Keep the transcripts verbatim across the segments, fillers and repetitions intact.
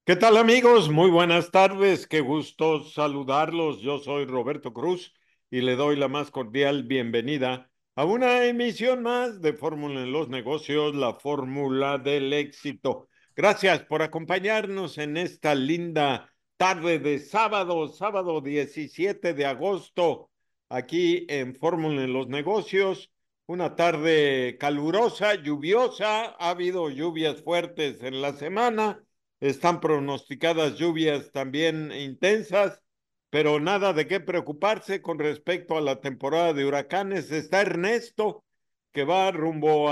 ¿Qué tal amigos? Muy buenas tardes, qué gusto saludarlos. Yo soy Roberto Cruz y le doy la más cordial bienvenida a una emisión más de Fórmula en los Negocios, la fórmula del éxito. Gracias por acompañarnos en esta linda tarde de sábado, sábado diecisiete de agosto, aquí en Fórmula en los Negocios. Una tarde calurosa, lluviosa, ha habido lluvias fuertes en la semana. Están pronosticadas lluvias también intensas, pero nada de qué preocuparse con respecto a la temporada de huracanes. Está Ernesto, que va rumbo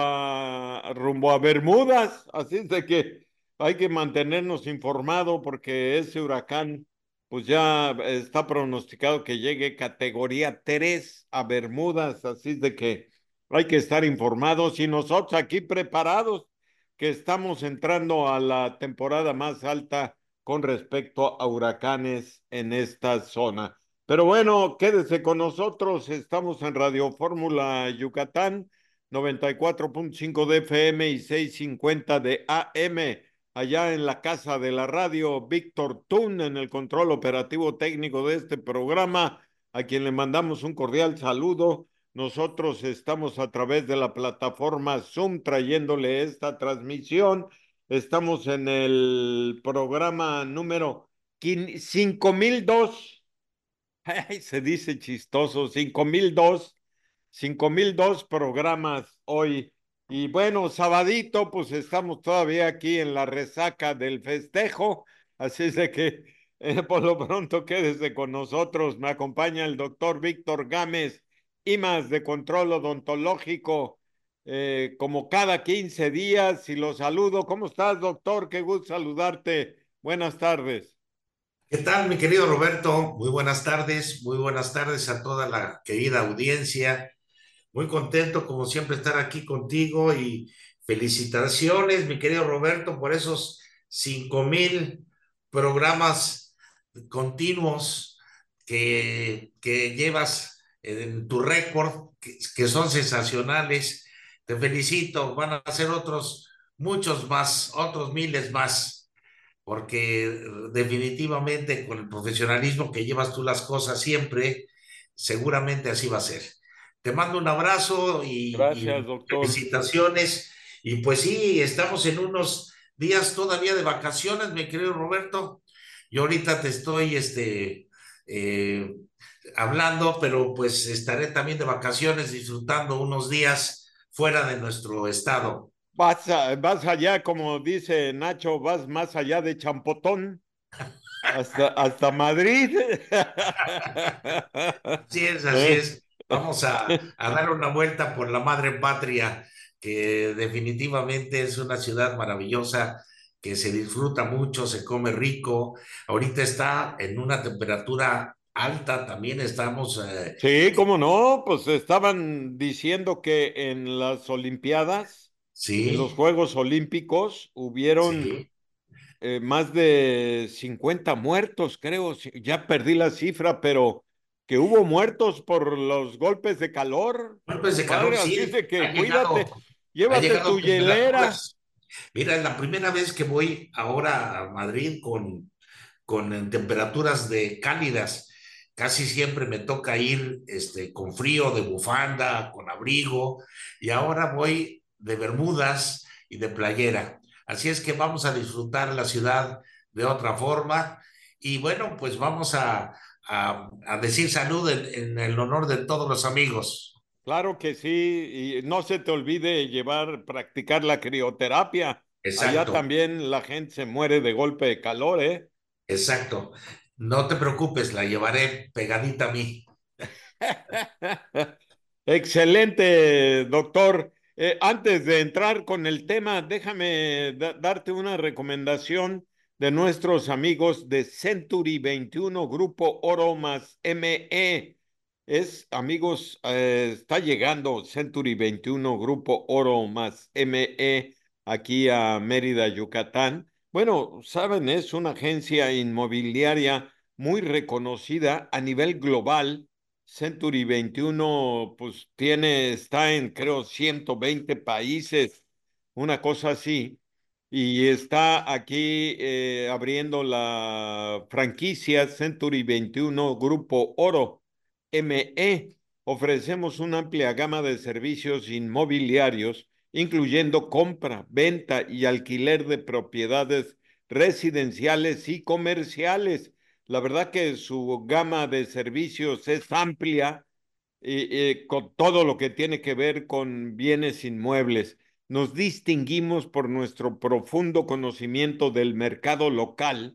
a, rumbo a Bermudas, así es de que hay que mantenernos informados porque ese huracán, pues ya está pronosticado que llegue categoría tres a Bermudas, así es de que hay que estar informados y nosotros aquí preparados que estamos entrando a la temporada más alta con respecto a huracanes en esta zona. Pero bueno, quédese con nosotros. Estamos en Radio Fórmula Yucatán, noventa y cuatro punto cinco de F M y seiscientos cincuenta de A M. Allá en la casa de la radio, Víctor Tun en el control operativo técnico de este programa, a quien le mandamos un cordial saludo. Nosotros estamos a través de la plataforma Zoom trayéndole esta transmisión. Estamos en el programa número cinco mil dos. Ay, se dice chistoso, cinco mil dos, cinco mil dos programas hoy. Y bueno, sabadito, pues estamos todavía aquí en la resaca del festejo, así es de que eh, por lo pronto quédese con nosotros. Me acompaña el doctor Víctor Gámez, I M A S de Control Odontológico, eh, como cada quince días, y lo saludo. ¿Cómo estás, doctor? Qué gusto saludarte. Buenas tardes. ¿Qué tal, mi querido Roberto? Muy buenas tardes, muy buenas tardes a toda la querida audiencia. Muy contento, como siempre, estar aquí contigo y felicitaciones, mi querido Roberto, por esos cinco mil programas continuos que, que llevas en tu récord, que, que son sensacionales. Te felicito, van a ser otros, muchos más, otros miles más porque definitivamente con el profesionalismo que llevas tú las cosas siempre, seguramente así va a ser. Te mando un abrazo y, Gracias, y doctor. felicitaciones. Y pues sí, estamos en unos días todavía de vacaciones, mi querido Roberto. Yo ahorita te estoy este, eh, hablando, pero pues estaré también de vacaciones disfrutando unos días fuera de nuestro estado. Vas, a- vas allá, como dice Nacho, vas más allá de Champotón, hasta, hasta Madrid. Así es, así ¿Eh? es. Vamos a, a dar una vuelta por la madre patria, que definitivamente es una ciudad maravillosa, que se disfruta mucho, se come rico. Ahorita está en una temperatura alta, también estamos, eh, Sí, cómo no, pues estaban diciendo que en las Olimpiadas, en los sí, Juegos Olímpicos, hubieron sí, eh, más de cincuenta muertos, creo, sí, ya perdí la cifra, pero que hubo muertos por los golpes de calor, golpes de calor, compadre, así es sí, de ha que llegado, cuídate, ha llévate tu llegado hielera. temperaturas. Mira, es la primera vez que voy ahora a Madrid con con eh, temperaturas de cálidas. Casi siempre me toca ir este, con frío, de bufanda, con abrigo, y ahora voy de bermudas y de playera. Así es que vamos a disfrutar la ciudad de otra forma. Y bueno, pues vamos a, a, a decir salud en, en el honor de todos los amigos. Claro que sí, y no se te olvide llevar, practicar la crioterapia. Allá Exacto, también la gente se muere de golpe de calor, ¿eh? exacto. No te preocupes, la llevaré pegadita a mí. Excelente, doctor. Eh, antes de entrar con el tema, déjame da- darte una recomendación de nuestros amigos de Century veintiuno Grupo Oro más M E. Es, amigos, eh, está llegando Century veintiuno Grupo Oro más M E aquí a Mérida, Yucatán. Bueno, saben, es una agencia inmobiliaria muy reconocida a nivel global. Century veintiuno, pues tiene, está en creo ciento veinte países, una cosa así. y está aquí eh, abriendo la franquicia Century veintiuno Grupo Oro M E. Ofrecemos una amplia gama de servicios inmobiliarios, incluyendo compra, venta y alquiler de propiedades residenciales y comerciales. La verdad que su gama de servicios es amplia eh, eh, con todo lo que tiene que ver con bienes inmuebles. Nos distinguimos por nuestro profundo conocimiento del mercado local,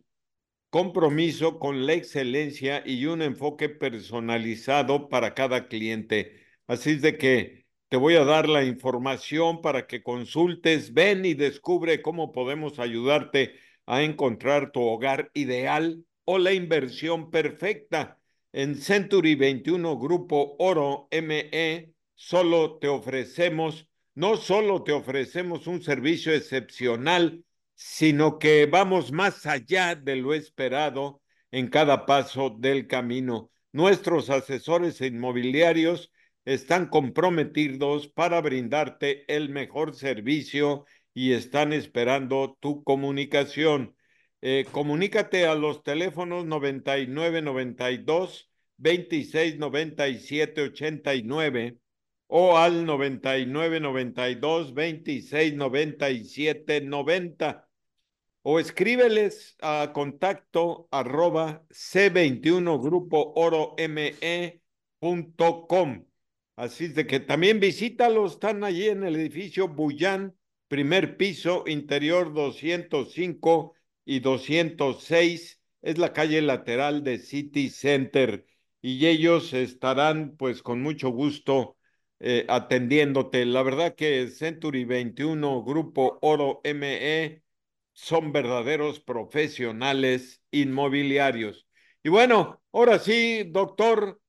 compromiso con la excelencia y un enfoque personalizado para cada cliente. Así es de que te voy a dar la información para que consultes, ven y descubre cómo podemos ayudarte a encontrar tu hogar ideal o la inversión perfecta. En Century veintiuno Grupo Oro M E, solo te ofrecemos, no solo te ofrecemos un servicio excepcional, sino que vamos más allá de lo esperado en cada paso del camino. Nuestros asesores inmobiliarios están comprometidos para brindarte el mejor servicio y están esperando tu comunicación. Eh, comunícate a los teléfonos noventa y nueve noventa y dos veintiséis noventa y siete ochenta y nueve o al noventa y nueve noventa y dos veintiséis noventa y siete noventa o escríbeles a contacto arroba c veintiuno grupo oro me punto com. Así es de que también visítalos, están allí en el edificio Bullán, primer piso, interior doscientos cinco y doscientos seis, es la calle lateral de City Center y ellos estarán pues con mucho gusto eh, atendiéndote. La verdad que Century veintiuno Grupo Oro M E son verdaderos profesionales inmobiliarios. Y bueno, ahora sí, doctor,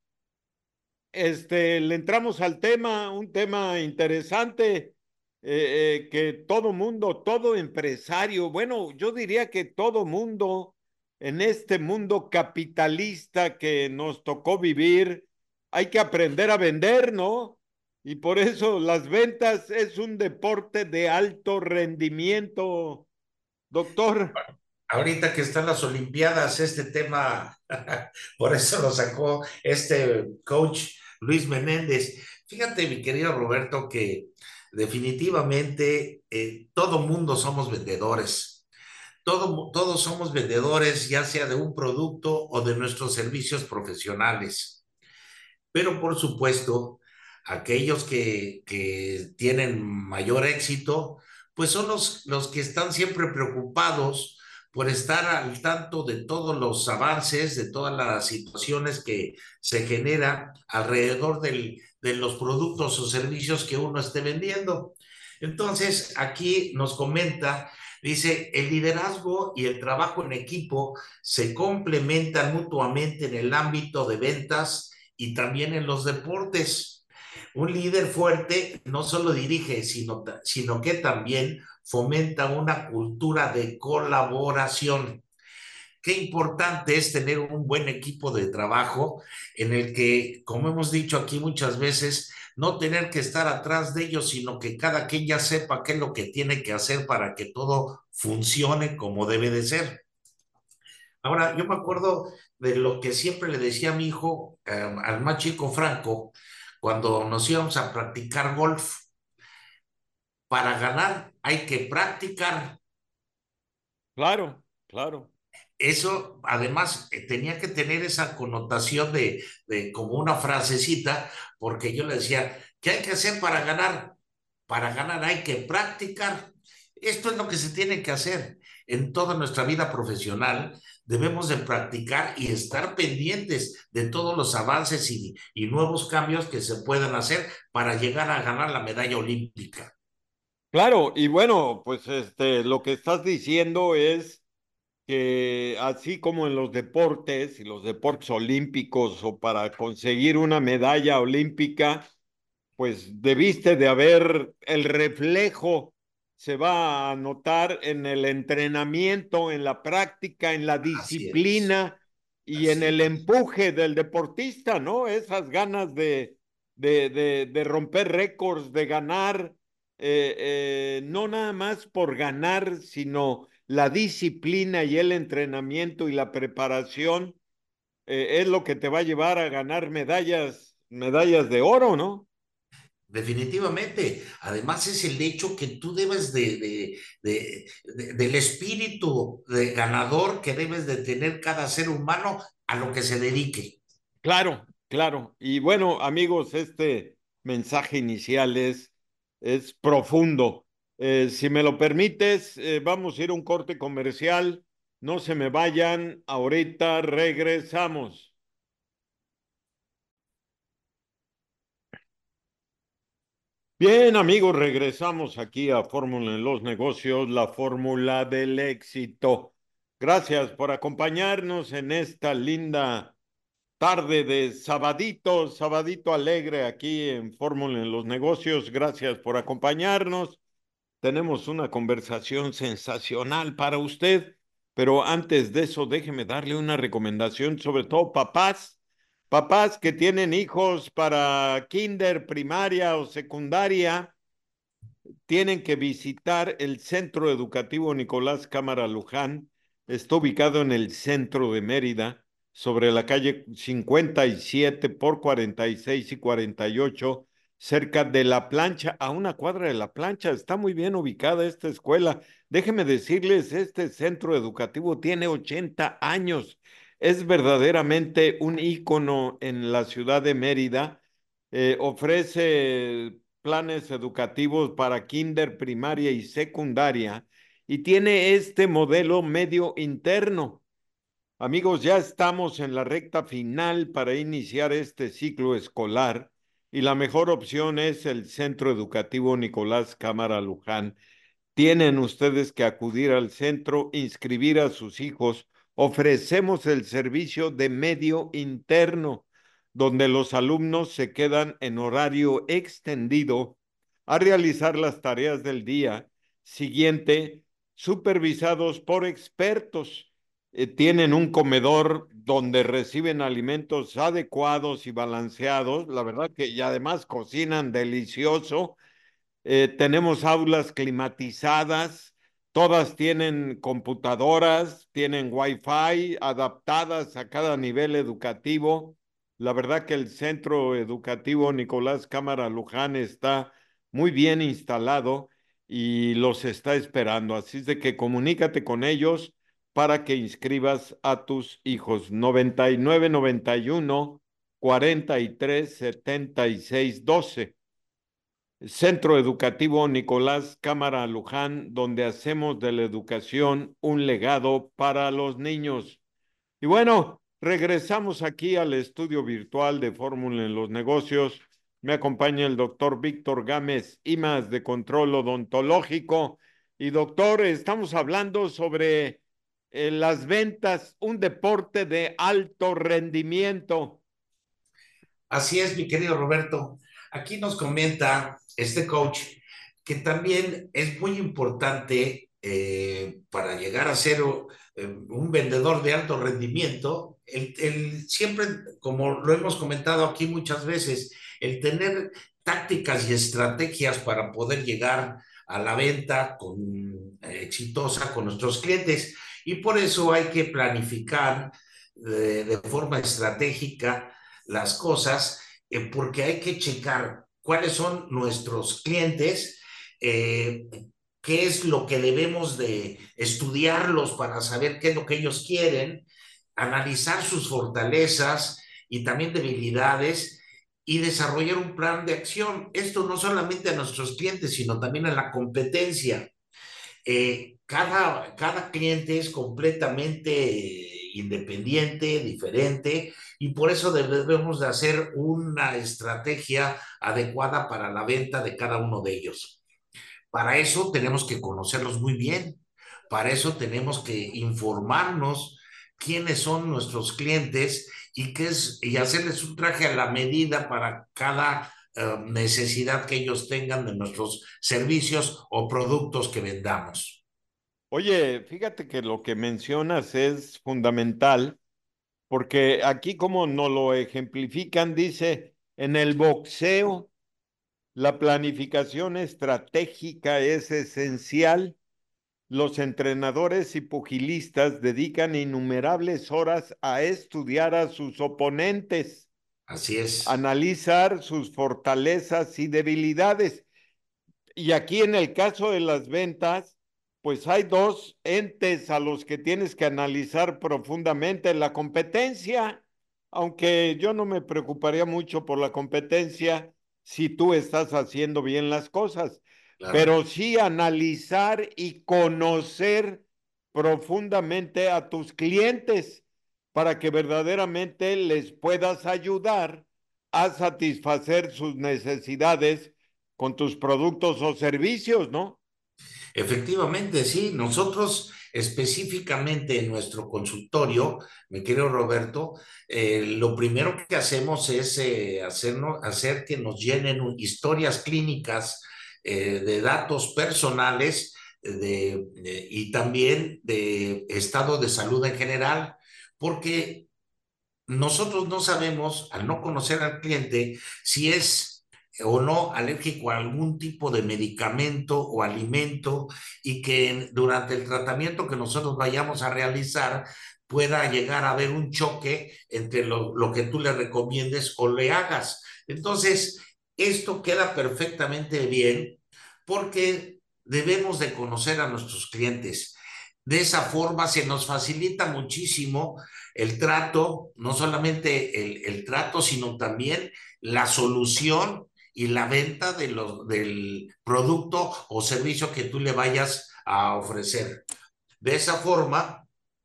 este, le entramos al tema, un tema interesante eh, eh, que todo mundo, todo empresario, bueno, yo diría que todo mundo en este mundo capitalista que nos tocó vivir, hay que aprender a vender, ¿no? Y por eso las ventas es un deporte de alto rendimiento, doctor. Ahorita que están las Olimpiadas, este tema, por eso lo sacó este coach Luis Menéndez. Fíjate, mi querido Roberto, que definitivamente eh, todo mundo somos vendedores. Todo, todos somos vendedores, ya sea de un producto o de nuestros servicios profesionales. Pero por supuesto, aquellos que, que tienen mayor éxito, pues son los, los que están siempre preocupados por estar al tanto de todos los avances, de todas las situaciones que se generan alrededor del, de los productos o servicios que uno esté vendiendo. Entonces, aquí nos comenta, dice, el liderazgo y el trabajo en equipo se complementan mutuamente en el ámbito de ventas y también en los deportes. Un líder fuerte no solo dirige, sino, sino que también fomenta una cultura de colaboración. Qué importante es tener un buen equipo de trabajo en el que, como hemos dicho aquí muchas veces, no tener que estar atrás de ellos, sino que cada quien ya sepa qué es lo que tiene que hacer para que todo funcione como debe de ser. Ahora, yo me acuerdo de lo que siempre le decía a mi hijo, eh, al más chico Franco, cuando nos íbamos a practicar golf. Para ganar hay que practicar. Claro, claro. Eso además eh, tenía que tener esa connotación de, de como una frasecita, porque yo le decía, ¿qué hay que hacer para ganar? Para ganar hay que practicar. Esto es lo que se tiene que hacer en toda nuestra vida profesional. Debemos de practicar y estar pendientes de todos los avances y, y nuevos cambios que se puedan hacer para llegar a ganar la medalla olímpica. Claro, y bueno, pues este, lo que estás diciendo es que así como en los deportes y los deportes olímpicos o para conseguir una medalla olímpica, pues debiste de haber el reflejo, se va a notar en el entrenamiento, en la práctica, en la Así es, disciplina y en así el es. empuje del deportista, ¿no? Esas ganas de, de, de, de romper récords, de ganar. eh, eh, no nada más por ganar, sino la disciplina y el entrenamiento y la preparación eh, es lo que te va a llevar a ganar medallas, medallas de oro, ¿no? Definitivamente. Además es el hecho que tú debes de, de, de, de, del espíritu de ganador que debes de tener cada ser humano a lo que se dedique. Claro, claro. Y bueno, amigos, este mensaje inicial es, es profundo. Eh, si me lo permites, eh, vamos a ir a un corte comercial. No se me vayan, ahorita regresamos. Bien, amigos, regresamos aquí a Fórmula en los Negocios, la fórmula del éxito. Gracias por acompañarnos en esta linda tarde de sabadito, sabadito alegre aquí en Fórmula en los Negocios. Gracias por acompañarnos. Tenemos una conversación sensacional para usted, pero antes de eso, déjeme darle una recomendación, sobre todo papás, papás que tienen hijos para kinder, primaria o secundaria tienen que visitar el Centro Educativo Nicolás Cámara Luján. Está ubicado en el centro de Mérida, sobre la calle cincuenta y siete por cuarenta y seis y cuarenta y ocho, cerca de La Plancha, a una cuadra de La Plancha. Está muy bien ubicada esta escuela. Déjenme decirles, este centro educativo tiene ochenta años. Es verdaderamente un ícono en la ciudad de Mérida. Eh, ofrece planes educativos para kinder, primaria y secundaria y tiene este modelo medio interno. Amigos, ya estamos en la recta final para iniciar este ciclo escolar y la mejor opción es el Centro Educativo Nicolás Cámara Luján. Tienen ustedes que acudir al centro, inscribir a sus hijos. Ofrecemos el servicio de medio interno, donde los alumnos se quedan en horario extendido a realizar las tareas del día siguiente, supervisados por expertos. Eh, tienen un comedor donde reciben alimentos adecuados y balanceados, la verdad que y además cocinan delicioso. Eh, tenemos aulas climatizadas, todas tienen computadoras, tienen wifi adaptadas a cada nivel educativo. La verdad que el centro educativo Nicolás Cámara Luján está muy bien instalado y los está esperando. Así es de que comunícate con ellos para que inscribas a tus hijos. noventa y nueve noventa y uno cuarenta y tres setenta y seis doce. Centro Educativo Nicolás Cámara Luján, donde hacemos de la educación un legado para los niños. Y bueno, regresamos aquí al estudio virtual de Fórmula en los Negocios. Me acompaña el doctor Víctor Gámez Imas de Control Odontológico. Y doctor, estamos hablando sobre eh, las ventas, un deporte de alto rendimiento. Así es, mi querido Roberto. Aquí nos comenta este coach que también es muy importante eh, para llegar a ser eh, un vendedor de alto rendimiento, el, el siempre, como lo hemos comentado aquí muchas veces, el tener tácticas y estrategias para poder llegar a la venta con, eh, exitosa con nuestros clientes. Y por eso hay que planificar de, de forma estratégica las cosas, eh, porque hay que checar cuáles son nuestros clientes, eh, qué es lo que debemos de estudiarlos para saber qué es lo que ellos quieren, analizar sus fortalezas y también debilidades y desarrollar un plan de acción. Esto no solamente a nuestros clientes, sino también a la competencia. Eh, cada, cada cliente es completamente independiente, diferente, y por eso debemos de hacer una estrategia adecuada para la venta de cada uno de ellos. Para eso tenemos que conocerlos muy bien, para eso tenemos que informarnos quiénes son nuestros clientes y, qué es, y hacerles un traje a la medida para cada uh, necesidad que ellos tengan de nuestros servicios o productos que vendamos. Oye, fíjate que lo que mencionas es fundamental porque aquí como nos lo ejemplifican, dice, en el boxeo La planificación estratégica es esencial. Los entrenadores y pugilistas dedican innumerables horas a estudiar a sus oponentes, Así es. analizar sus fortalezas y debilidades. Y aquí en el caso de las ventas, pues hay dos entes a los que tienes que analizar profundamente: la competencia, aunque yo no me preocuparía mucho por la competencia si tú estás haciendo bien las cosas, Claro. pero sí analizar y conocer profundamente a tus clientes para que verdaderamente les puedas ayudar a satisfacer sus necesidades con tus productos o servicios, ¿no? Efectivamente, sí. Nosotros específicamente en nuestro consultorio, mi querido Roberto, eh, lo primero que hacemos es eh, hacernos, hacer que nos llenen un- historias clínicas eh, de datos personales eh, de, de- y también de estado de salud en general, porque nosotros no sabemos, al no conocer al cliente, si es o no alérgico a algún tipo de medicamento o alimento, y que durante el tratamiento que nosotros vayamos a realizar pueda llegar a haber un choque entre lo, lo que tú le recomiendes o le hagas. Entonces, esto queda perfectamente bien porque debemos de conocer a nuestros clientes. De esa forma se nos facilita muchísimo el trato, no solamente el, el trato, sino también la solución y la venta de los, del producto o servicio que tú le vayas a ofrecer. De esa forma,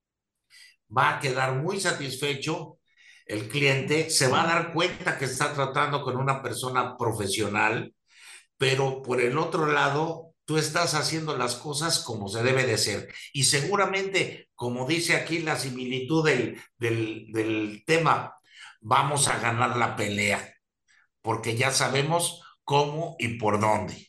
va a quedar muy satisfecho el cliente, se va a dar cuenta que está tratando con una persona profesional, pero por el otro lado, tú estás haciendo las cosas como se debe de ser. Y seguramente, como dice aquí la similitud del, del, del tema, vamos a ganar la pelea, porque ya sabemos cómo y por dónde.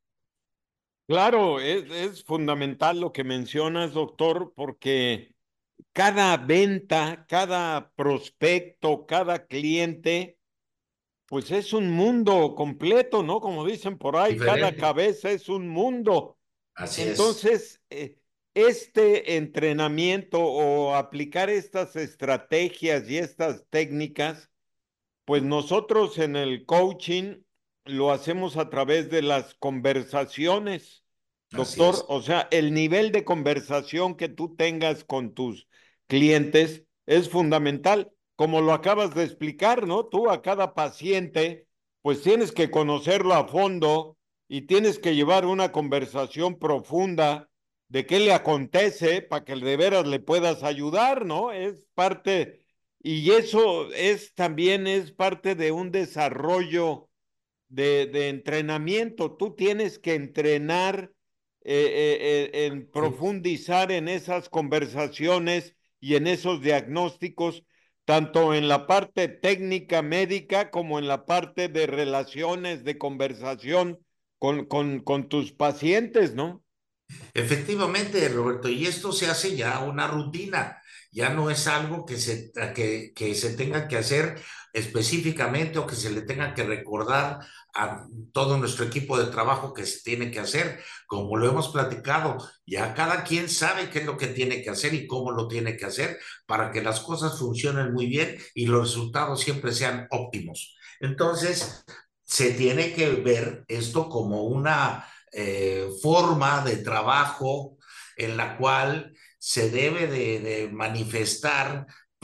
Claro, es, es fundamental lo que mencionas, doctor, porque cada venta, cada prospecto, cada cliente, pues es un mundo completo, ¿no? Como dicen por ahí, cada Diferente. cabeza es un mundo. Así es, Entonces, eh, este entrenamiento o aplicar estas estrategias y estas técnicas, pues nosotros en el coaching lo hacemos a través de las conversaciones, así doctor. es. O sea, el nivel de conversación que tú tengas con tus clientes es fundamental. Como lo acabas de explicar, ¿no? Tú a cada paciente, pues tienes que conocerlo a fondo y tienes que llevar una conversación profunda de qué le acontece para que de veras le puedas ayudar, ¿no? Es parte y eso es también es parte de un desarrollo de, de entrenamiento. Tú tienes que entrenar eh, eh, eh, en Sí. profundizar en esas conversaciones y en esos diagnósticos, tanto en la parte técnica médica como en la parte de relaciones, de conversación con, con, con tus pacientes, ¿no? Efectivamente, Roberto, y esto se hace ya una rutina, ya no es algo que se, que, que se tenga que hacer específicamente o que se le tenga que recordar a todo nuestro equipo de trabajo que se tiene que hacer. Como lo hemos platicado, ya cada quien sabe qué es lo que tiene que hacer y cómo lo tiene que hacer para que las cosas funcionen muy bien y los resultados siempre sean óptimos. Entonces, se tiene que ver esto como una eh, forma de trabajo en la cual se debe de, de manifestar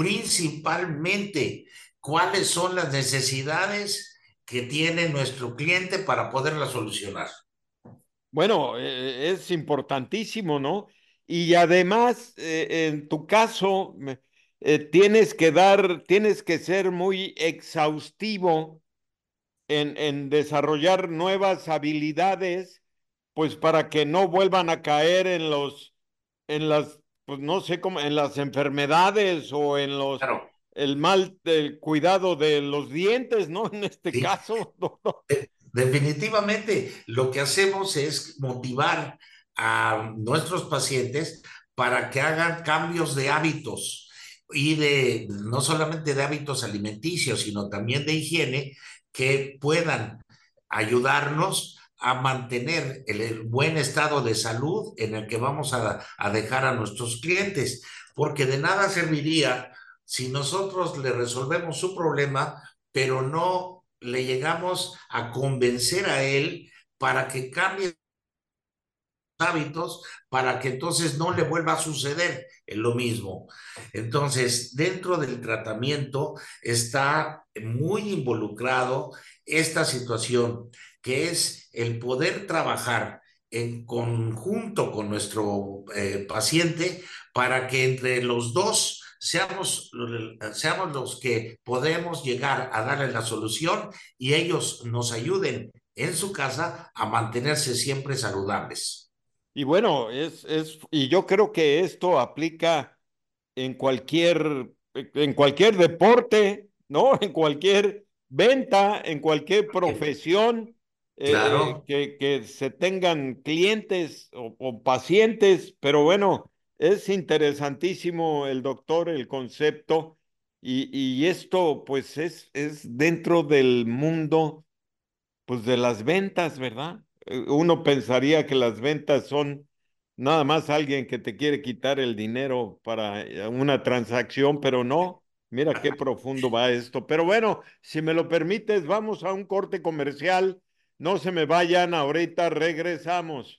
principalmente cuáles son las necesidades que tiene nuestro cliente para poderlas solucionar. Bueno, eh, es importantísimo, ¿no? Y además, eh, en tu caso, me- eh, tienes que dar, tienes que ser muy exhaustivo en, en desarrollar nuevas habilidades, pues para que no vuelvan a caer en los, en las, pues no sé cómo, en las enfermedades o en los, Claro, el mal del cuidado de los dientes, ¿no? En este sí. caso, doctor. Eh, Definitivamente, lo que hacemos es motivar a nuestros pacientes para que hagan cambios de hábitos y de no solamente de hábitos alimenticios, sino también de higiene que puedan ayudarnos a mantener el, el buen estado de salud en el que vamos a, a dejar a nuestros clientes, porque de nada serviría si nosotros le resolvemos su problema, pero no le llegamos a convencer a él para que cambie hábitos, para que entonces no le vuelva a suceder lo mismo. Entonces, dentro del tratamiento está muy involucrado esta situación, que es el poder trabajar en conjunto con nuestro eh, paciente para que entre los dos seamos, seamos los que podemos llegar a darle la solución y ellos nos ayuden en su casa a mantenerse siempre saludables. Y bueno, es, es, y yo creo que esto aplica en cualquier, en cualquier deporte, ¿no? En cualquier venta, en cualquier profesión, eh, eh, Claro, que, que se tengan clientes o, o pacientes, pero bueno, es interesantísimo el doctor, el concepto, y, y esto pues es, es dentro del mundo pues de las ventas, ¿verdad? Eh, Uno pensaría que las ventas son nada más alguien que te quiere quitar el dinero para eh, una transacción, pero no. Mira qué profundo va esto. Pero bueno, si me lo permites, vamos a un corte comercial. No se me vayan, ahorita regresamos.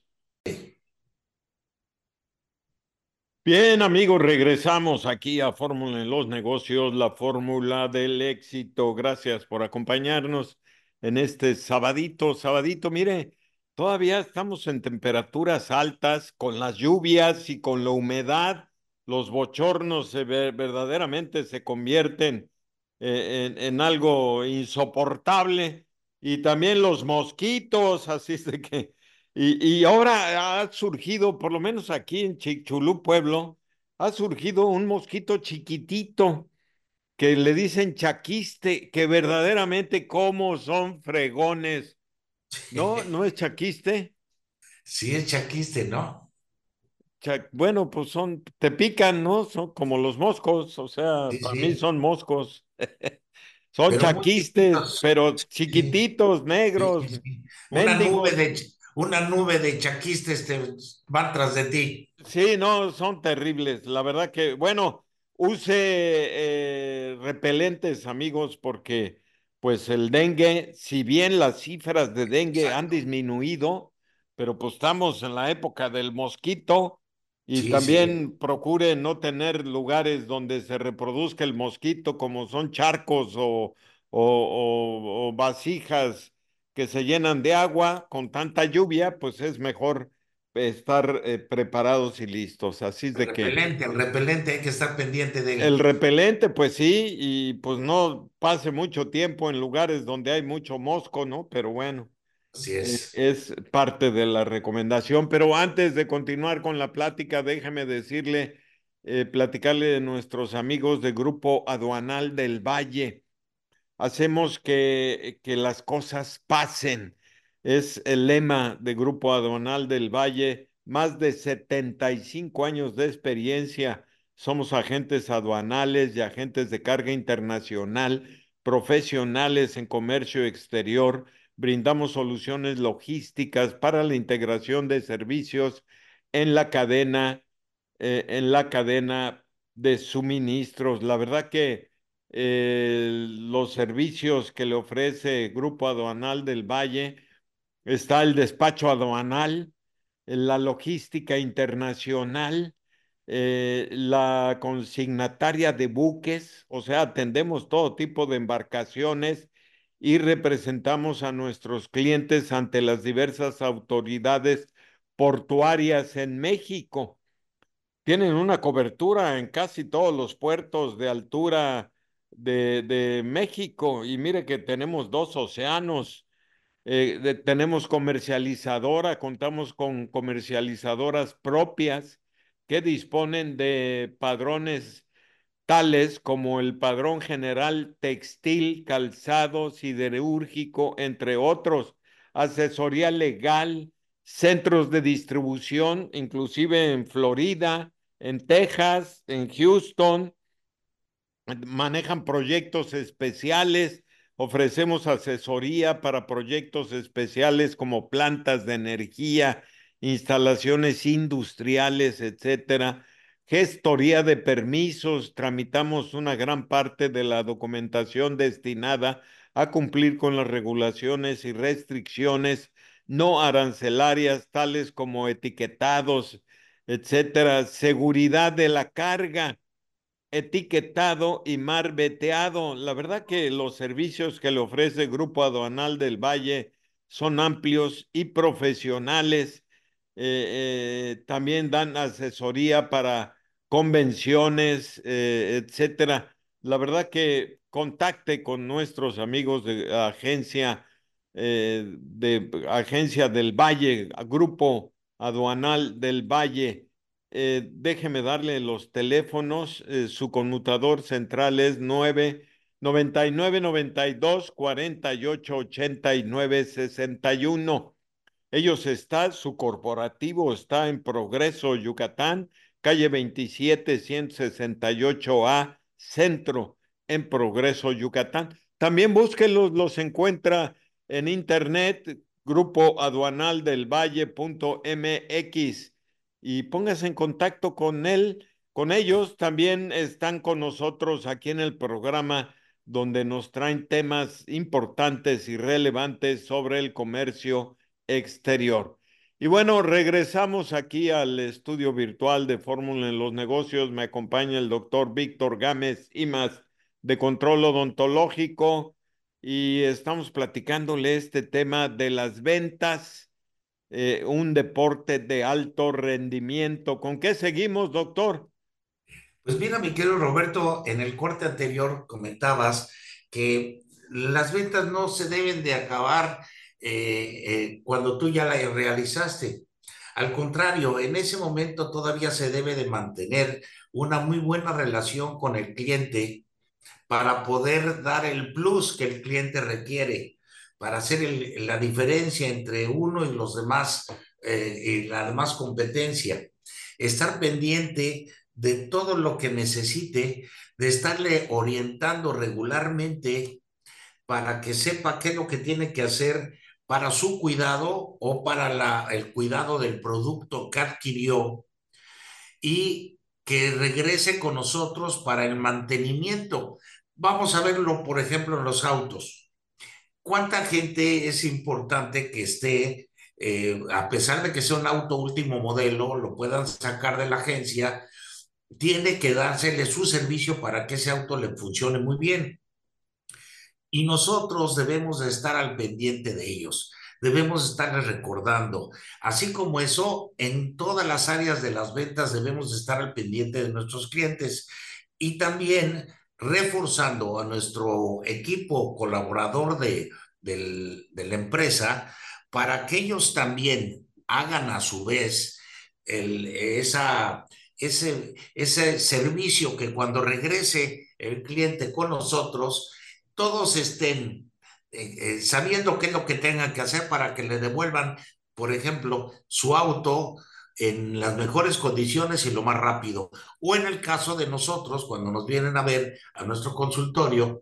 Bien, amigos, regresamos aquí a Fórmula en los Negocios, la fórmula del éxito. Gracias por acompañarnos en este sabadito. Sabadito, mire, todavía estamos en temperaturas altas con las lluvias y con la humedad. Los bochornos se ve- verdaderamente se convierten eh, en, en algo insoportable. Y también los mosquitos, así es de que y, y ahora ha surgido, por lo menos aquí en Chicxulub, pueblo, ha surgido un mosquito chiquitito que le dicen chaquiste, que verdaderamente como son fregones. ¿No? ¿No es chaquiste? sí es chaquiste, ¿no? Cha- bueno, pues son, te pican, ¿no? Son como los moscos, o sea, Sí, para mí sí, son moscos. Son pero muy chaquistes, chiquitos. pero Sí, chiquititos, sí, sí, negros, sí. Una nube mendigos. de, ch- una nube de chaquistes te van tras de ti. Sí, no, son terribles. La verdad que, bueno, use eh, repelentes, amigos, porque pues el dengue, si bien las cifras de dengue han Exacto. disminuido, pero pues estamos en la época del mosquito y Sí, sí, también procure no tener lugares donde se reproduzca el mosquito, como son charcos o, o, o o vasijas que se llenan de agua con tanta lluvia, pues es mejor estar eh, preparados y listos. Así es el de que repelente, el repelente hay que estar pendiente de el él. repelente, pues sí, y pues no pase mucho tiempo en lugares donde hay mucho mosco, ¿no? Pero bueno, Así eh, es. es parte de la recomendación. Pero antes de continuar con la plática, déjeme decirle, eh, platicarle de nuestros amigos del Grupo Aduanal del Valle. Hacemos que, que las cosas pasen. Es el lema de Grupo Aduanal del Valle. Más de setenta y cinco años de experiencia. Somos agentes aduanales y agentes de carga internacional, profesionales en comercio exterior. Brindamos soluciones logísticas para la integración de servicios en la cadena, eh, en la cadena de suministros. La verdad que eh, los servicios que le ofrece Grupo Aduanal del Valle, está el despacho aduanal, la logística internacional, eh, la consignataria de buques, o sea, atendemos todo tipo de embarcaciones y representamos a nuestros clientes ante las diversas autoridades portuarias en México. Tienen una cobertura en casi todos los puertos de altura de, de México y mire que tenemos dos océanos, eh, de- tenemos comercializadora, contamos con comercializadoras propias que disponen de padrones tales como el Padrón General Textil, Calzado, Siderúrgico, entre otros, asesoría legal, centros de distribución, inclusive en Florida, en Texas, en Houston, manejan proyectos especiales Ofrecemos asesoría para proyectos especiales como plantas de energía, instalaciones industriales, etcétera. Gestoría de permisos, tramitamos una gran parte de la documentación destinada a cumplir con las regulaciones y restricciones no arancelarias, tales como etiquetados, etcétera, seguridad de la carga, etiquetado y marbeteado. La verdad que los servicios que le ofrece Grupo Aduanal del Valle son amplios y profesionales. Eh, eh, también dan asesoría para convenciones, eh, etcétera. La verdad que contacte con nuestros amigos de agencia, eh, de Agencia del Valle, Grupo Aduanal del Valle. Eh, déjeme darle los teléfonos. Eh, su conmutador central es nueve noventa y nueve noventa y dos cuarenta y ocho ochenta y nueve sesenta y uno. Ellos están, su corporativo está en Progreso, Yucatán, calle veintisiete, ciento sesenta y ocho A, Centro, en Progreso, Yucatán. También búsquenlos, los encuentra en internet, grupo aduanal del valle punto m x, y póngase en contacto con él, con ellos. También están con nosotros aquí en el programa, donde nos traen temas importantes y relevantes sobre el comercio exterior. Y bueno, regresamos aquí al estudio virtual de Fórmula en los Negocios. Me acompaña el doctor Víctor Gámez Imas, de Control Odontológico, y estamos platicándole este tema de las ventas, eh, un deporte de alto rendimiento. ¿Con qué seguimos, doctor? Pues mira, mi querido Roberto, en el corte anterior comentabas que las ventas no se deben de acabar eh, eh, cuando tú ya la realizaste. Al contrario, en ese momento todavía se debe de mantener una muy buena relación con el cliente para poder dar el plus que el cliente requiere, para hacer el- la diferencia entre uno y los demás, eh, y la demás competencia. Estar pendiente de todo lo que necesite, de estarle orientando regularmente para que sepa qué es lo que tiene que hacer para su cuidado o para la, el cuidado del producto que adquirió, y que regrese con nosotros para el mantenimiento. Vamos a verlo, por ejemplo, en los autos. ¿Cuánta gente es importante que esté, eh, a pesar de que sea un auto último modelo, lo puedan sacar de la agencia, tiene que dársele su servicio para que ese auto le funcione muy bien? Y nosotros debemos de estar al pendiente de ellos, debemos estarles recordando. Así como eso, en todas las áreas de las ventas debemos de estar al pendiente de nuestros clientes, y también reforzando a nuestro equipo colaborador de, del- de la empresa, para que ellos también hagan a su vez el, esa, ese, ese servicio, que cuando regrese el cliente con nosotros, todos estén eh, eh, sabiendo qué es lo que tengan que hacer para que le devuelvan, por ejemplo, su auto en las mejores condiciones y lo más rápido. O en el caso de nosotros, cuando nos vienen a ver a nuestro consultorio,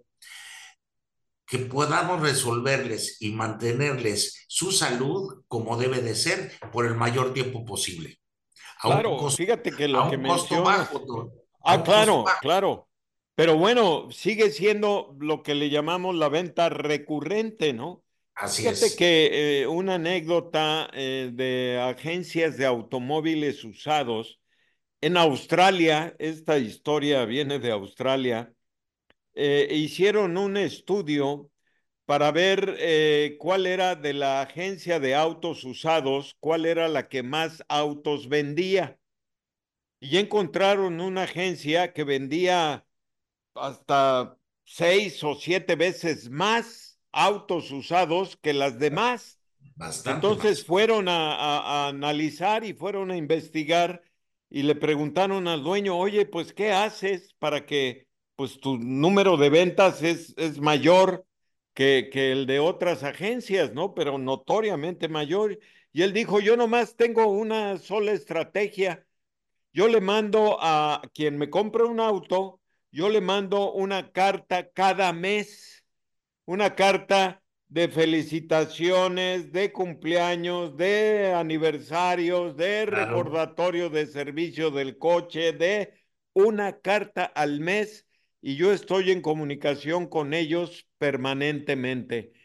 que podamos resolverles y mantenerles su salud como debe de ser por el mayor tiempo posible, a un Claro, costo, fíjate que a lo que un costo mencionas. bajo, a Ah, un costo claro, bajo. claro. Pero bueno, sigue siendo lo que le llamamos la venta recurrente, ¿no? Así Fíjate es. que eh, una anécdota, eh, de agencias de automóviles usados en Australia. Esta historia viene de Australia. Eh, hicieron un estudio para ver, eh, cuál era de la agencia de autos usados, cuál era la que más autos vendía. Y encontraron una agencia que vendía hasta seis o siete veces más autos usados que las demás. Bastante Entonces más. fueron a, a- a analizar y fueron a investigar, y le preguntaron al dueño: oye, pues, ¿qué haces para que, pues, tu número de ventas es, es mayor que, que el de otras agencias, ¿no? Pero notoriamente mayor. Y él dijo: yo nomás tengo una sola estrategia. Yo le mando a quien me compre un auto, yo le mando una carta cada mes una carta de felicitaciones, de cumpleaños, de aniversarios, de Claro. recordatorio de servicio del coche, de una carta al mes y yo estoy en comunicación con ellos permanentemente.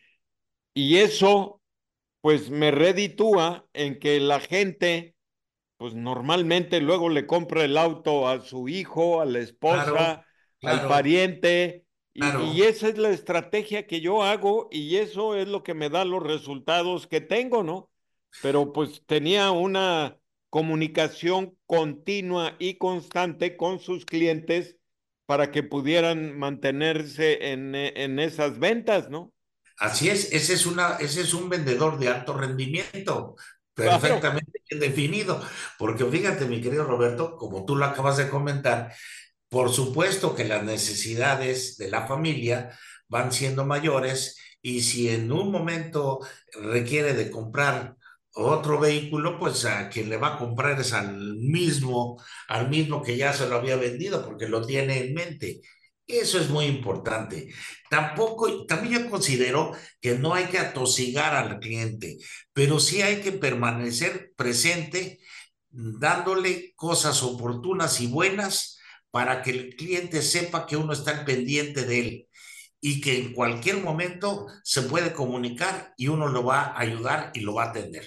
Y eso, pues, me reditúa en que la gente pues normalmente luego le compra el auto a su hijo, a la Claro, esposa, al claro, pariente, y, y claro. esa es la estrategia que yo hago y eso es lo que me da los resultados que tengo, ¿no? Pero pues tenía una comunicación continua y constante con sus clientes para que pudieran mantenerse en, en esas ventas, ¿no? Así es, ese es una, ese es un vendedor de alto rendimiento, Claro, perfectamente bien definido. Porque fíjate, mi querido Roberto, como tú lo acabas de comentar, por supuesto que las necesidades de la familia van siendo mayores y si en un momento requiere de comprar otro vehículo, pues a quien le va a comprar es al mismo, al mismo que ya se lo había vendido porque lo tiene en mente. Eso es muy importante. Tampoco, también yo considero que no hay que atosigar al cliente, pero sí hay que permanecer presente dándole cosas oportunas y buenas para que el cliente sepa que uno está al pendiente de él y que en cualquier momento se puede comunicar y uno lo va a ayudar y lo va a atender.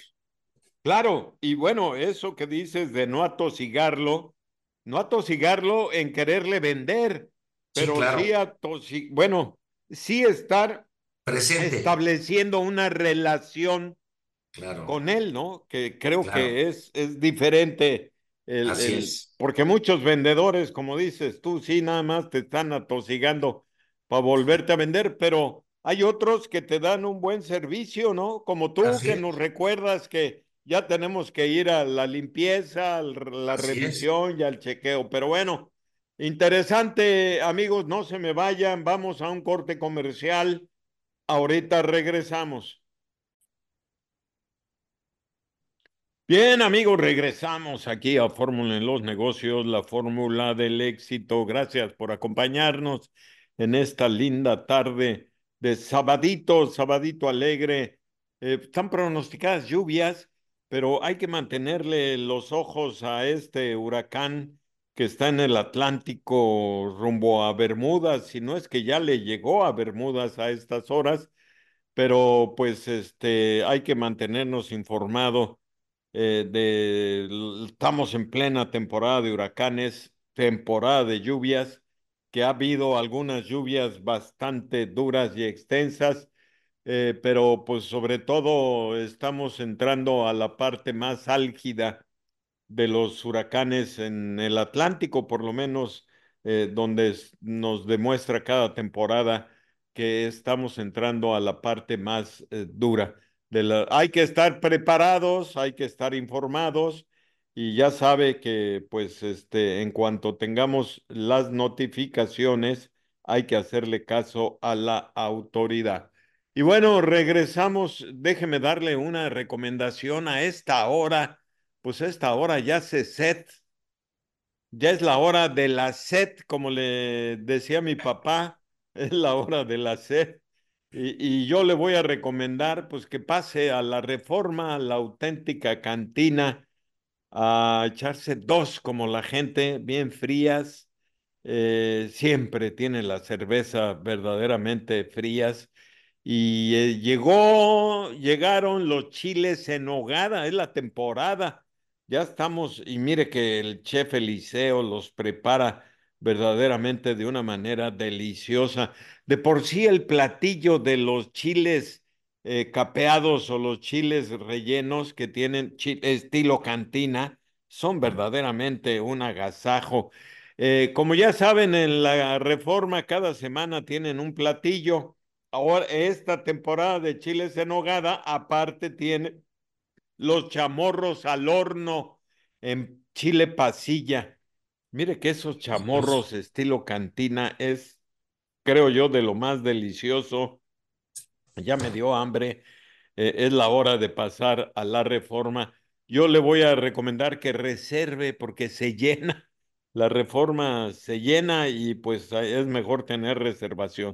claro, y bueno, eso que dices de no atosigarlo, no atosigarlo en quererle vender, Sí, pero sí claro, atosi, bueno, sí estar presente, estableciendo una relación claro, con él, ¿no? Que creo claro, que es, es diferente el, así el, es, porque muchos vendedores, como dices tú, sí, nada más te están atosigando para volverte a vender, pero hay otros que te dan un buen servicio, ¿no? Como tú así que nos es, recuerdas que ya tenemos que ir a la limpieza, a la así es. revisión y al chequeo, pero bueno, interesante, amigos, no se me vayan, vamos a un corte comercial, ahorita regresamos. Bien, amigos, regresamos aquí a Fórmula en los negocios, la fórmula del éxito. Gracias por acompañarnos en esta linda tarde de sabadito, sabadito alegre. Eh, están pronosticadas lluvias, pero hay que mantenerle los ojos a este huracán que está en el Atlántico rumbo a Bermudas, si no es que ya le llegó a Bermudas a estas horas, pero pues este hay que mantenernos informados eh, de, estamos en plena temporada de huracanes, temporada de lluvias, que ha habido algunas lluvias bastante duras y extensas, eh, pero pues sobre todo estamos entrando a la parte más álgida de los huracanes en el Atlántico, por lo menos eh, donde es- nos demuestra cada temporada que estamos entrando a la parte más eh, dura. De la... Hay que estar preparados, hay que estar informados y ya sabe que pues este, en cuanto tengamos las notificaciones, hay que hacerle caso a la autoridad. Y bueno, regresamos. Déjeme darle una recomendación a esta hora, pues a esta hora ya se set, ya es la hora de la set, como le decía mi papá, es la hora de la set. Y, y yo le voy a recomendar pues que pase a la Reforma, a la auténtica cantina, a echarse dos como la gente, bien frías. Eh, siempre tiene la cerveza verdaderamente frías. Y eh, llegó, llegaron los chiles en nogada, es la temporada. Ya estamos, y mire que el chef Eliseo los prepara verdaderamente de una manera deliciosa. De por sí el platillo de los chiles eh, capeados o los chiles rellenos que tienen chi- estilo cantina son verdaderamente un agasajo. Eh, como ya saben, en la Reforma cada semana tienen un platillo. Ahora, esta temporada de chiles en nogada, aparte tiene los chamorros al horno en chile pasilla. Mire que esos Hijos. chamorros estilo cantina es, creo yo, de lo más delicioso. Ya me dio hambre. Eh, es la hora de pasar a la Reforma. Yo le voy a recomendar que reserve porque se llena. La Reforma se llena y pues es mejor tener reservación.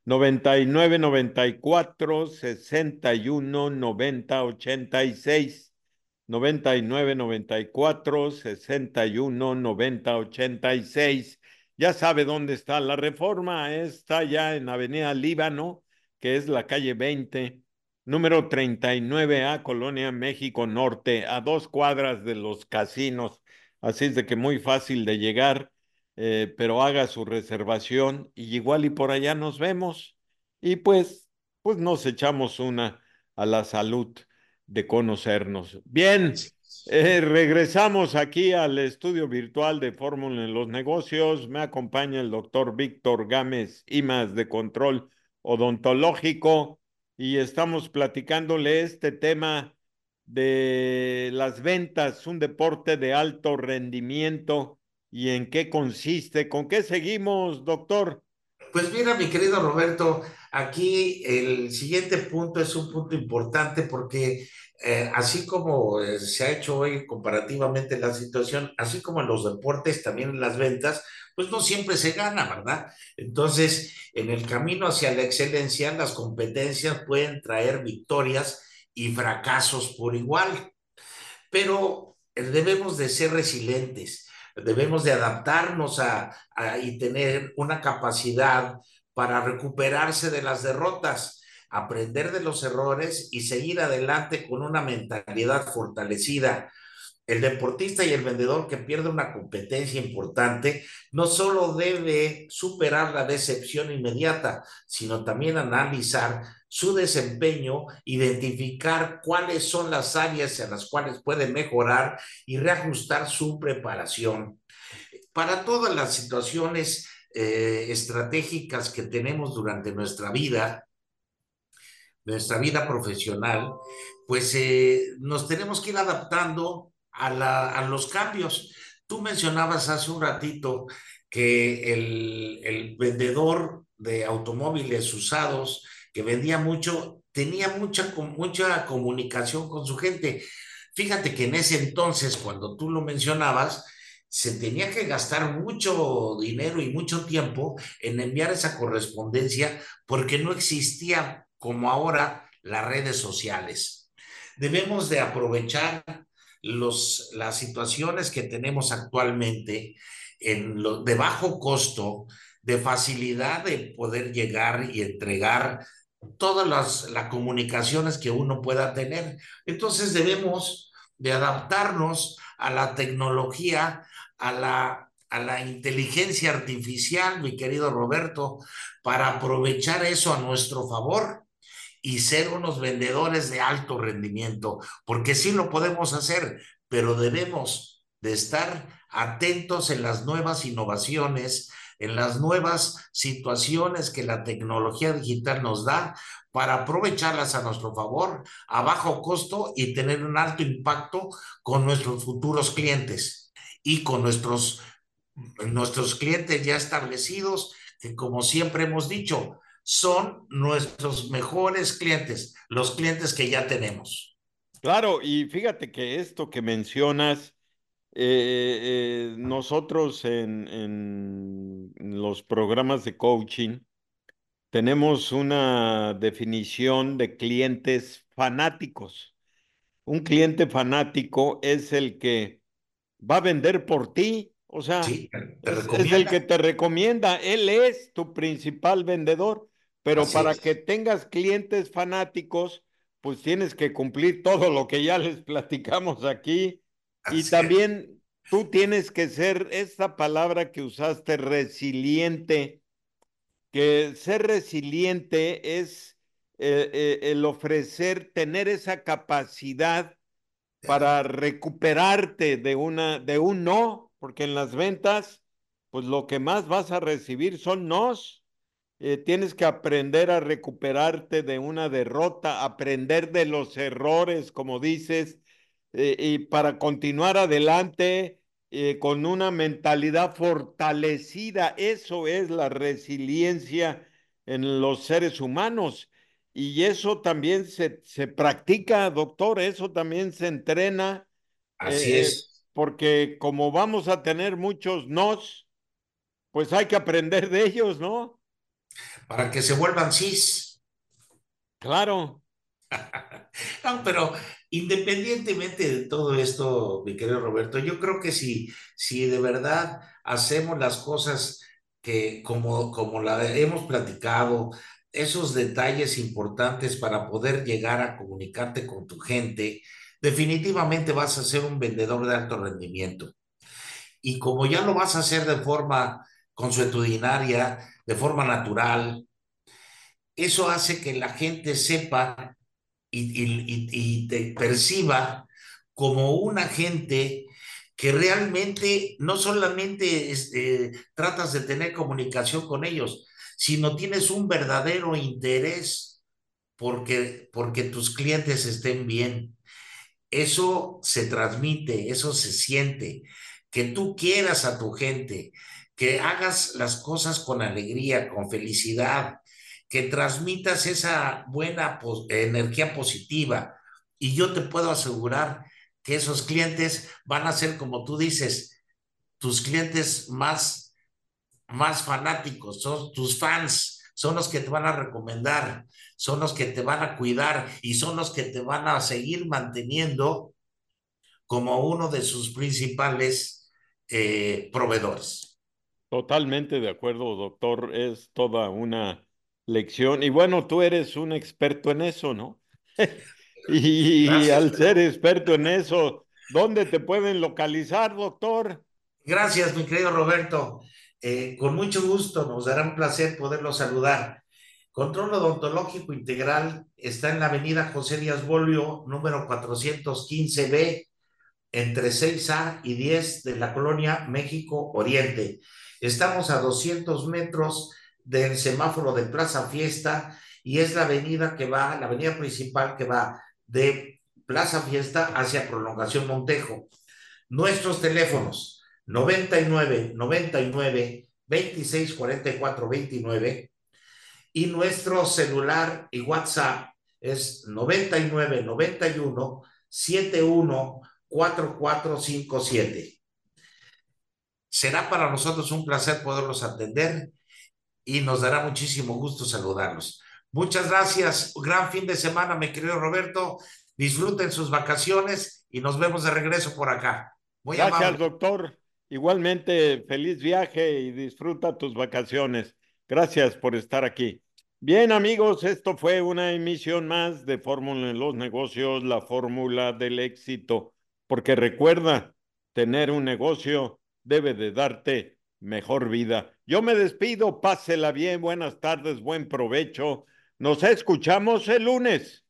noventa y nueve, noventa y cuatro, sesenta y uno, noventa, ochenta y seis. noventa y nueve, noventa y cuatro, sesenta y uno, noventa, ochenta y seis. Ya sabe dónde está la Reforma, está ya en Avenida Líbano, que es la calle veinte, número treinta y nueve A, Colonia México Norte, a dos cuadras de los casinos. Así es de que muy fácil de llegar, eh, pero haga su reservación y igual y por allá nos vemos. Y pues, pues nos echamos una a la salud de conocernos. Bien, Así es. eh, regresamos aquí al estudio virtual de Fórmula en los Negocios. Me acompaña el doctor Víctor Gámez Imas de Control Odontológico y estamos platicándole este tema de las ventas, un deporte de alto rendimiento y en qué consiste. ¿Con qué seguimos, doctor? Pues mira, mi querido Roberto, aquí el siguiente punto es un punto importante porque eh, así como eh, se ha hecho hoy comparativamente la situación, así como en los deportes, también en las ventas, pues no siempre se gana, ¿verdad? Entonces, en el camino hacia la excelencia, las competencias pueden traer victorias y fracasos por igual, pero debemos de ser resilientes, debemos de adaptarnos a, a, y tener una capacidad para recuperarse de las derrotas, aprender de los errores y seguir adelante con una mentalidad fortalecida. El deportista y el vendedor que pierde una competencia importante no solo debe superar la decepción inmediata, sino también analizar su desempeño, identificar cuáles son las áreas en las cuales puede mejorar y reajustar su preparación. Para todas las situaciones eh, estratégicas que tenemos durante nuestra vida, nuestra vida profesional, pues eh, nos tenemos que ir adaptando a, la, a, los cambios. Tú mencionabas hace un ratito que el, el vendedor de automóviles usados que vendía mucho, tenía mucha, mucha comunicación con su gente. Fíjate que en ese entonces, cuando tú lo mencionabas, se tenía que gastar mucho dinero y mucho tiempo en enviar esa correspondencia porque no existía como ahora las redes sociales. Debemos de aprovechar los, las situaciones que tenemos actualmente en lo, de bajo costo, de facilidad de poder llegar y entregar todas las, las comunicaciones que uno pueda tener. Entonces debemos de adaptarnos a la tecnología, a la, a la inteligencia artificial, mi querido Roberto, para aprovechar eso a nuestro favor y ser unos vendedores de alto rendimiento, porque sí lo podemos hacer, pero debemos de estar atentos en las nuevas innovaciones, en las nuevas situaciones que la tecnología digital nos da para aprovecharlas a nuestro favor, a bajo costo y tener un alto impacto con nuestros futuros clientes y con nuestros, nuestros clientes ya establecidos, que como siempre hemos dicho, son nuestros mejores clientes, los clientes que ya tenemos. Claro, y fíjate que esto que mencionas, eh, eh, nosotros en, en los programas de coaching tenemos una definición de clientes fanáticos. Un cliente fanático es el que va a vender por ti, o sea, Sí, te es, es el que recomienda. te recomienda, él es tu principal vendedor, pero Así para que es, tengas clientes fanáticos, pues tienes que cumplir todo lo que ya les platicamos aquí y así es, también tú tienes que ser esta palabra que usaste, resiliente, que ser resiliente es eh, eh, el ofrecer, tener esa capacidad para recuperarte de una, de un no, porque en las ventas, pues lo que más vas a recibir son nos. Eh, tienes que aprender a recuperarte de una derrota, aprender de los errores, como dices, eh, y para continuar adelante eh, con una mentalidad fortalecida. Eso es la resiliencia en los seres humanos. Y eso también se, se practica, doctor, eso también se entrena, así eh, eh, es. porque como vamos a tener muchos nos, pues hay que aprender de ellos, ¿no? para que se vuelvan cis. Claro, No, pero independientemente de todo esto, mi querido Roberto, yo creo que si, si de verdad hacemos las cosas que como, como la hemos platicado, esos detalles importantes para poder llegar a comunicarte con tu gente, definitivamente vas a ser un vendedor de alto rendimiento. Y como ya lo vas a hacer de forma consuetudinaria, de forma natural, eso hace que la gente sepa y, y, y te perciba como un agente que realmente no solamente este, tratas de tener comunicación con ellos, sino tienes un verdadero interés porque, porque tus clientes estén bien. Eso se transmite, eso se siente, que tú quieras a tu gente, que hagas las cosas con alegría, con felicidad, que transmitas esa buena pos energía positiva. Y yo te puedo asegurar que esos clientes van a ser, como tú dices, tus clientes más más fanáticos, son tus fans, son los que te van a recomendar, son los que te van a cuidar y son los que te van a seguir manteniendo como uno de sus principales eh, proveedores. totalmente de acuerdo, doctor. Es toda una lección. Y bueno, tú eres un experto en eso, ¿no? Y Gracias, al ser experto en eso, ¿dónde te pueden localizar, doctor? gracias, mi querido Roberto. Eh, con mucho gusto, nos dará un placer poderlo saludar. Control Odontológico Integral está en la avenida José Díaz Bolio, número cuatrocientos quince B, entre seis A y diez de la colonia México Oriente. Estamos a doscientos metros del semáforo de Plaza Fiesta y es la avenida que va, la avenida principal que va de Plaza Fiesta hacia Prolongación Montejo. Nuestros teléfonos noventa y nueve, noventa y nueve, veintiséis, cuarenta y cuatro, veintinueve y nuestro celular y WhatsApp es noventa y nueve, noventa y uno, setenta y uno, cuarenta y cuatro cincuenta y siete. Será para nosotros un placer poderlos atender y nos dará muchísimo gusto saludarlos. Muchas gracias. Un gran fin de semana, mi querido Roberto. Disfruten sus vacaciones y nos vemos de regreso por acá. Muy Gracias, amable. doctor. Igualmente, feliz viaje y disfruta tus vacaciones. Gracias por estar aquí. Bien, amigos, esto fue una emisión más de Fórmula en los Negocios, la fórmula del éxito. Porque recuerda, tener un negocio debe de darte mejor vida. Yo me despido, pásela bien, buenas tardes, buen provecho. Nos escuchamos el lunes.